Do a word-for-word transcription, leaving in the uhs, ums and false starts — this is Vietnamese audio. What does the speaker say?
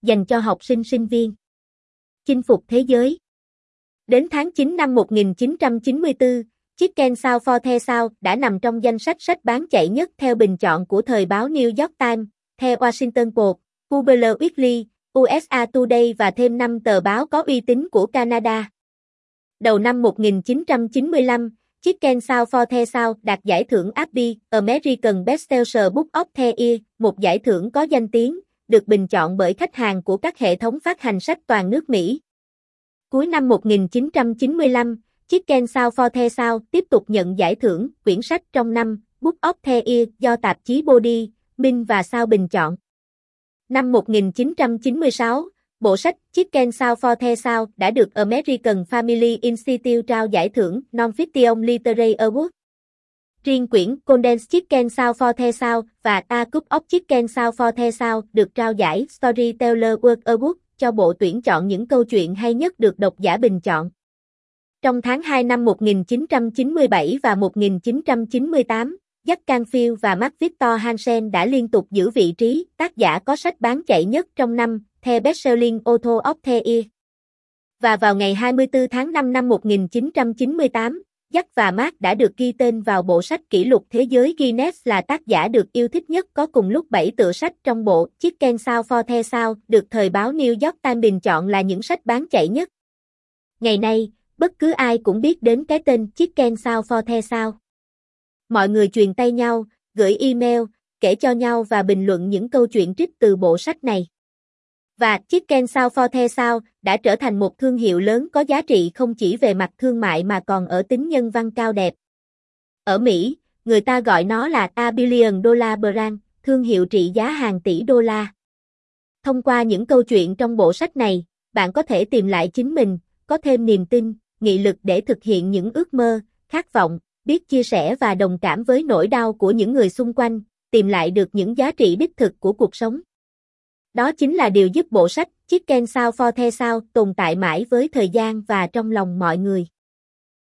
dành cho học sinh sinh viên. Chinh phục thế giới. Đến tháng chín năm một nghìn chín trăm chín mươi tư, Chicken Soup for the South đã nằm trong danh sách sách bán chạy nhất theo bình chọn của thời báo New York Times, The Washington Post, Public Weekly, u ét a Today và thêm năm tờ báo có uy tín của Canada. Đầu năm một nghìn chín trăm chín mươi lăm, Chicken Soup for the South đạt giải thưởng a bê i, American Bestseller Book of the Year, một giải thưởng có danh tiếng, được bình chọn bởi khách hàng của các hệ thống phát hành sách toàn nước Mỹ. Cuối năm một nghìn chín trăm chín mươi lăm, Chicken Soup for the South tiếp tục nhận giải thưởng quyển sách trong năm Book of the Year do tạp chí Body, Minh và South bình chọn. Năm một nghìn chín trăm chín mươi sáu, bộ sách Chicken Soup for the South đã được American Family Institute trao giải thưởng Non-Fiction Literary Award. Riêng quyển Condensed Chicken Soup for the South và A Cup of Chicken Soup for the South được trao giải Storyteller World Award cho bộ tuyển chọn những câu chuyện hay nhất được độc giả bình chọn. Trong tháng hai năm một nghìn chín trăm chín mươi bảy và một nghìn chín trăm chín mươi tám, Jack Canfield và Mark Victor Hansen đã liên tục giữ vị trí tác giả có sách bán chạy nhất trong năm, The Bestselling Author of the Year. Và vào ngày hai mươi tư tháng năm năm một nghìn chín trăm chín mươi tám, Jack và Mark đã được ghi tên vào bộ sách kỷ lục thế giới Guinness là tác giả được yêu thích nhất, có cùng lúc bảy tựa sách trong bộ Chicken Soup for the South được thời báo New York Times bình chọn là những sách bán chạy nhất. Ngày nay, bất cứ ai cũng biết đến cái tên Chicken Soup for the South. Mọi người truyền tay nhau, gửi email, kể cho nhau và bình luận những câu chuyện trích từ bộ sách này. Và Chicken Soup for the South đã trở thành một thương hiệu lớn có giá trị không chỉ về mặt thương mại mà còn ở tính nhân văn cao đẹp. Ở Mỹ, người ta gọi nó là A Billion Dollar Brand, thương hiệu trị giá hàng tỷ đô la. Thông qua những câu chuyện trong bộ sách này, bạn có thể tìm lại chính mình, có thêm niềm tin, nghị lực để thực hiện những ước mơ, khát vọng, biết chia sẻ và đồng cảm với nỗi đau của những người xung quanh, tìm lại được những giá trị đích thực của cuộc sống. Đó chính là điều giúp bộ sách Chicken Soup for the South tồn tại mãi với thời gian và trong lòng mọi người.